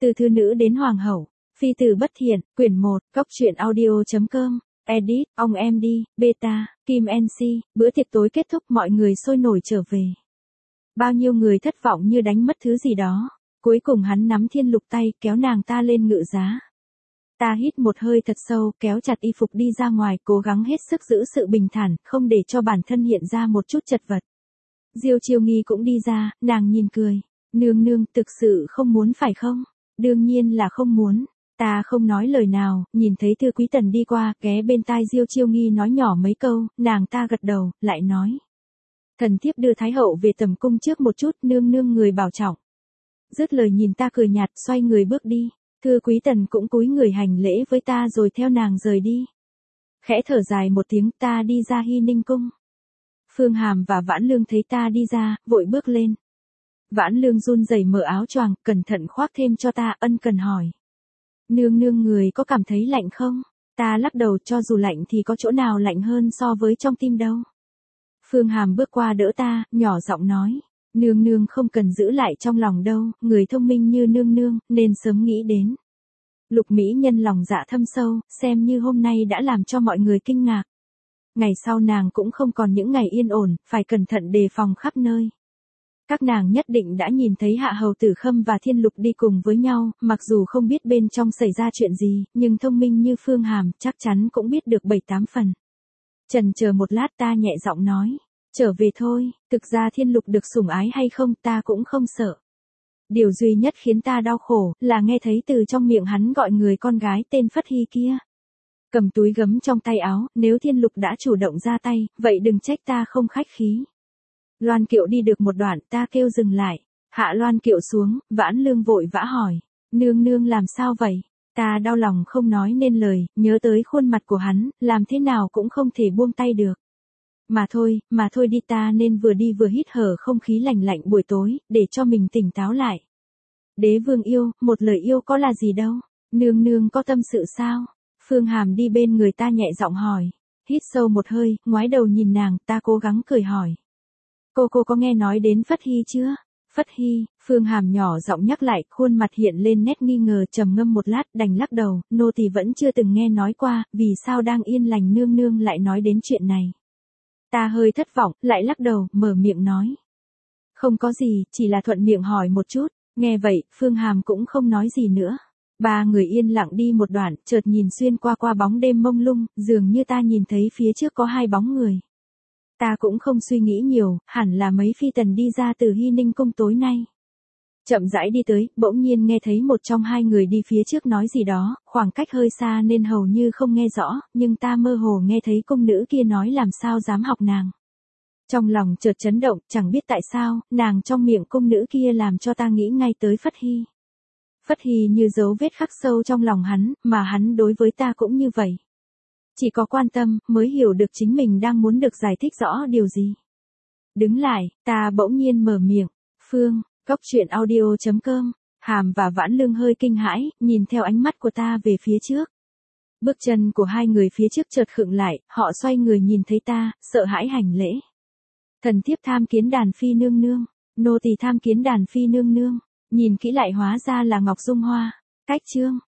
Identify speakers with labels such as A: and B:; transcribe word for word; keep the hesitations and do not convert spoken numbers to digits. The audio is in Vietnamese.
A: Từ thư nữ đến hoàng hậu, phi tử bất thiện, quyển một, cốc truyện audio.com, edit, ông em đi, beta, Kim en xê, bữa tiệc tối kết thúc mọi người sôi nổi trở về. Bao nhiêu người thất vọng như đánh mất thứ gì đó, cuối cùng hắn nắm Thiên Lục tay kéo nàng ta lên ngự giá. Ta hít một hơi thật sâu, kéo chặt y phục đi ra ngoài, cố gắng hết sức giữ sự bình thản, không để cho bản thân hiện ra một chút chật vật. Diêu Chiêu Nghi cũng đi ra, nàng nhìn cười. Nương nương, thực sự không muốn phải không? Đương nhiên là không muốn. Ta không nói lời nào, nhìn thấy Thư Quý Tần đi qua, ghé bên tai Diêu Chiêu Nghi nói nhỏ mấy câu, nàng ta gật đầu, lại nói. Thần thiếp đưa Thái hậu về tầm cung trước một chút, nương nương người bảo trọng. Dứt lời nhìn ta cười nhạt, xoay người bước đi. Thư Quý Tần cũng cúi người hành lễ với ta rồi theo nàng rời đi. Khẽ thở dài một tiếng, ta đi ra Hy Ninh cung. Phương Hàm và Vãn Lương thấy ta đi ra, vội bước lên. Vãn Lương run rẩy mở áo choàng, cẩn thận khoác thêm cho ta, ân cần hỏi. Nương nương người có cảm thấy lạnh không? Ta lắc đầu, cho dù lạnh thì có chỗ nào lạnh hơn so với trong tim đâu. Phương Hàm bước qua đỡ ta, nhỏ giọng nói. Nương nương không cần giữ lại trong lòng đâu, người thông minh như nương nương, nên sớm nghĩ đến. Lục mỹ nhân lòng dạ thâm sâu, xem như hôm nay đã làm cho mọi người kinh ngạc. Ngày sau nàng cũng không còn những ngày yên ổn, phải cẩn thận đề phòng khắp nơi. Các nàng nhất định đã nhìn thấy Hạ Hầu Tử Khâm và Thiên Lục đi cùng với nhau, mặc dù không biết bên trong xảy ra chuyện gì, nhưng thông minh như Phương Hàm chắc chắn cũng biết được bảy tám phần. Chần chờ một lát ta nhẹ giọng nói, trở về thôi, thực ra Thiên Lục được sủng ái hay không ta cũng không sợ. Điều duy nhất khiến ta đau khổ là nghe thấy từ trong miệng hắn gọi người con gái tên Phất Hy kia. Cầm túi gấm trong tay áo, nếu Thiên Lục đã chủ động ra tay, vậy đừng trách ta không khách khí. Loan kiệu đi được một đoạn, ta kêu dừng lại. Hạ loan kiệu xuống, Vãn Lương vội vã hỏi. Nương nương làm sao vậy? Ta đau lòng không nói nên lời, nhớ tới khuôn mặt của hắn, làm thế nào cũng không thể buông tay được. Mà thôi, mà thôi đi, ta nên vừa đi vừa hít thở không khí lạnh lạnh buổi tối, để cho mình tỉnh táo lại. Đế vương yêu, một lời yêu có là gì đâu. Nương nương có tâm sự sao? Phương Hàm đi bên người ta nhẹ giọng hỏi. Hít sâu một hơi, ngoái đầu nhìn nàng, ta cố gắng cười hỏi. Cô cô có nghe nói đến Phất Hy chưa? Phất Hy, Phương Hàm nhỏ giọng nhắc lại, khuôn mặt hiện lên nét nghi ngờ, trầm ngâm một lát, đành lắc đầu, nô tỳ vẫn chưa từng nghe nói qua, vì sao đang yên lành nương nương lại nói đến chuyện này. Ta hơi thất vọng, lại lắc đầu, mở miệng nói. Không có gì, chỉ là thuận miệng hỏi một chút. Nghe vậy, Phương Hàm cũng không nói gì nữa. Ba người yên lặng đi một đoạn, chợt nhìn xuyên qua qua bóng đêm mông lung, dường như ta nhìn thấy phía trước có hai bóng người. Ta cũng không suy nghĩ nhiều, hẳn là mấy phi tần đi ra từ Hy Ninh cung tối nay. Chậm rãi đi tới, bỗng nhiên nghe thấy một trong hai người đi phía trước nói gì đó, khoảng cách hơi xa nên hầu như không nghe rõ, nhưng ta mơ hồ nghe thấy cung nữ kia nói làm sao dám học nàng. Trong lòng chợt chấn động, chẳng biết tại sao, nàng trong miệng cung nữ kia làm cho ta nghĩ ngay tới Phất Hy. Phất Hy như dấu vết khắc sâu trong lòng hắn, mà hắn đối với ta cũng như vậy. Chỉ có quan tâm, mới hiểu được chính mình đang muốn được giải thích rõ điều gì. Đứng lại, ta bỗng nhiên mở miệng. Phương, cốc truyện audio.com, Hàm và Vãn Lương hơi kinh hãi, nhìn theo ánh mắt của ta về phía trước. Bước chân của hai người phía trước chợt khựng lại, họ xoay người nhìn thấy ta, sợ hãi hành lễ. Thần thiếp tham kiến đàn phi nương nương, nô tỳ tham kiến đàn phi nương nương, nhìn kỹ lại hóa ra là Ngọc Dung Hoa. Cách chương